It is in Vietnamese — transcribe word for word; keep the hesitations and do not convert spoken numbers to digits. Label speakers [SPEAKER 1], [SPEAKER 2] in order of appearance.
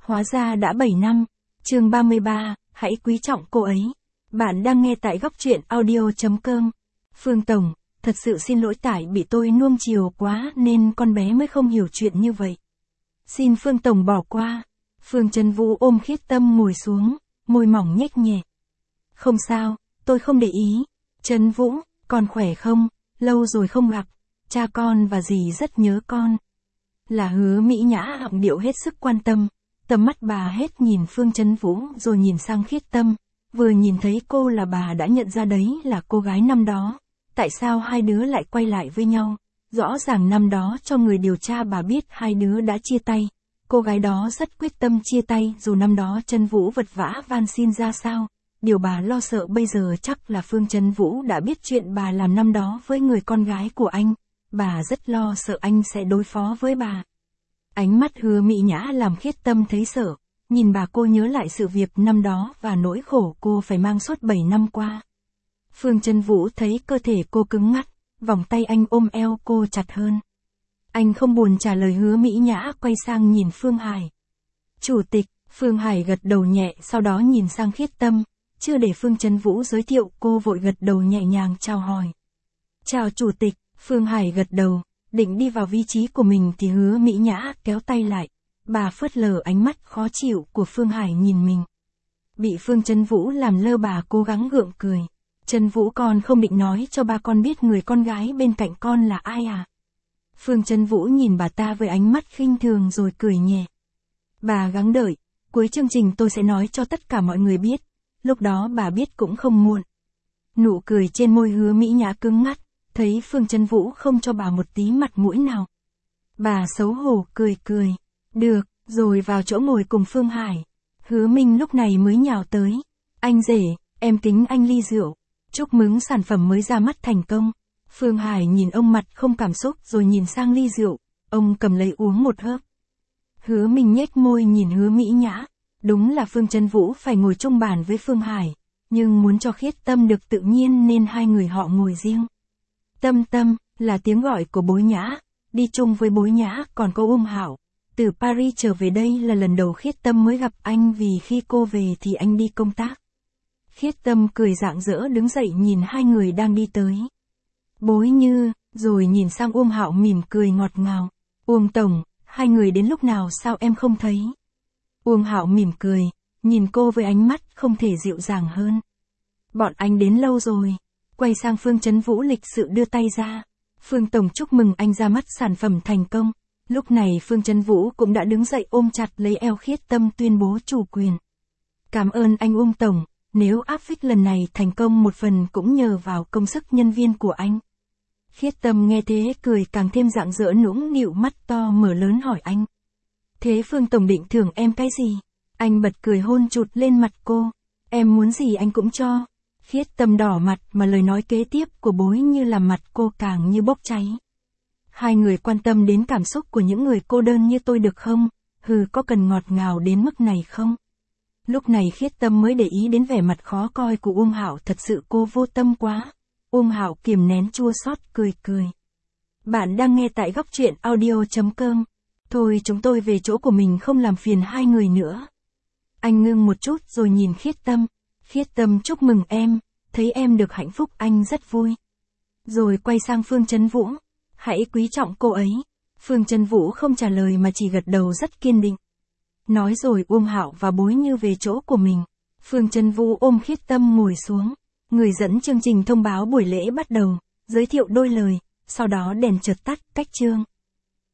[SPEAKER 1] Hóa ra đã bảy năm. Chương ba mươi ba, hãy quý trọng cô ấy. Bạn đang nghe tại góc truyện audio chấm com. Phương Tổng, thật sự xin lỗi tại bị tôi nuông chiều quá nên con bé mới không hiểu chuyện như vậy. Xin Phương Tổng bỏ qua. Phương Trấn Vũ ôm Khiết Tâm ngồi xuống, môi mỏng nhếch nhẹ. Không sao, tôi không để ý. Trấn Vũ, con khỏe không? Lâu rồi không gặp. Cha con và dì rất nhớ con. Là Hứa Mỹ Nhã giọng điệu hết sức quan tâm. Tầm mắt bà hết nhìn Phương Trấn Vũ rồi nhìn sang Khiết Tâm. Vừa nhìn thấy cô là bà đã nhận ra đấy là cô gái năm đó. Tại sao hai đứa lại quay lại với nhau? Rõ ràng năm đó cho người điều tra bà biết hai đứa đã chia tay. Cô gái đó rất quyết tâm chia tay dù năm đó Trấn Vũ vật vã van xin ra sao. Điều bà lo sợ bây giờ chắc là Phương Trấn Vũ đã biết chuyện bà làm năm đó với người con gái của anh. Bà rất lo sợ anh sẽ đối phó với bà. Ánh mắt Hứa Mỹ Nhã làm Khiết Tâm thấy sợ. Nhìn bà cô nhớ lại sự việc năm đó và nỗi khổ cô phải mang suốt bảy năm qua. Phương Trấn Vũ thấy cơ thể cô cứng ngắc, vòng tay anh ôm eo cô chặt hơn. Anh không buồn trả lời Hứa Mỹ Nhã, quay sang nhìn Phương Hải. Chủ tịch, Phương Hải gật đầu nhẹ, sau đó nhìn sang Khiết Tâm. Chưa để Phương Trấn Vũ giới thiệu, cô vội gật đầu nhẹ nhàng chào hỏi. Chào chủ tịch. Phương Hải gật đầu, định đi vào vị trí của mình thì Hứa Mỹ Nhã kéo tay lại. Bà phớt lờ ánh mắt khó chịu của Phương Hải nhìn mình. Bị Phương Trấn Vũ làm lơ, bà cố gắng gượng cười. Trấn Vũ, con không định nói cho ba con biết người con gái bên cạnh con là ai à? Phương Trấn Vũ nhìn bà ta với ánh mắt khinh thường rồi cười nhẹ. Bà gắng đợi, cuối chương trình tôi sẽ nói cho tất cả mọi người biết. Lúc đó bà biết cũng không muộn. Nụ cười trên môi Hứa Mỹ Nhã cứng ngắt. Thấy Phương Trấn Vũ không cho bà một tí mặt mũi nào. Bà xấu hổ cười cười. Được, rồi vào chỗ ngồi cùng Phương Hải. Hứa Minh lúc này mới nhào tới. Anh rể, em kính anh ly rượu. Chúc mừng sản phẩm mới ra mắt thành công. Phương Hải nhìn ông mặt không cảm xúc rồi nhìn sang ly rượu. Ông cầm lấy uống một hớp. Hứa Minh nhếch môi nhìn Hứa Mỹ Nhã. Đúng là Phương Trấn Vũ phải ngồi chung bàn với Phương Hải. Nhưng muốn cho Khiết Tâm được tự nhiên nên hai người họ ngồi riêng. Tâm Tâm, là tiếng gọi của Bối Nhã, đi chung với Bối Nhã còn có Uông Hạo. Từ Paris trở về đây là lần đầu Khiết Tâm mới gặp anh vì khi cô về thì anh đi công tác. Khiết Tâm cười rạng rỡ đứng dậy nhìn hai người đang đi tới. Bối Như, rồi nhìn sang Uông Hạo mỉm cười ngọt ngào. Uông Tổng, hai người đến lúc nào sao em không thấy? Uông Hạo mỉm cười, nhìn cô với ánh mắt không thể dịu dàng hơn. Bọn anh đến lâu rồi. Quay sang Phương Trấn Vũ lịch sự đưa tay ra. Phương Tổng chúc mừng anh ra mắt sản phẩm thành công. Lúc này Phương Trấn Vũ cũng đã đứng dậy ôm chặt lấy eo Khiết Tâm tuyên bố chủ quyền. Cảm ơn anh Uông Tổng, nếu áp phích lần này thành công một phần cũng nhờ vào công sức nhân viên của anh. Khiết Tâm nghe thế cười càng thêm rạng rỡ, nũng nịu mắt to mở lớn hỏi anh. Thế Phương Tổng định thưởng em cái gì? Anh bật cười hôn chụt lên mặt cô. Em muốn gì anh cũng cho. Khiết Tâm đỏ mặt mà lời nói kế tiếp của Bối Như làm mặt cô càng như bốc cháy. Hai người quan tâm đến cảm xúc của những người cô đơn như tôi được không? Hừ, có cần ngọt ngào đến mức này không? Lúc này Khiết Tâm mới để ý đến vẻ mặt khó coi của Uông Hạo, thật sự cô vô tâm quá. Uông Hạo kiềm nén chua xót cười cười. Bạn đang nghe tại góc truyện audio chấm com. Thôi chúng tôi về chỗ của mình không làm phiền hai người nữa. Anh ngưng một chút rồi nhìn Khiết Tâm. Khiết Tâm chúc mừng em, thấy em được hạnh phúc anh rất vui. Rồi quay sang Phương Trấn Vũ. Hãy quý trọng cô ấy. Phương Trấn Vũ không trả lời mà chỉ gật đầu rất kiên định. Nói rồi Uông Hạo và Bối Như về chỗ của mình. Phương Trấn Vũ ôm Khiết Tâm ngồi xuống. Người dẫn chương trình thông báo buổi lễ bắt đầu, giới thiệu đôi lời, sau đó đèn chợt tắt, cách chương.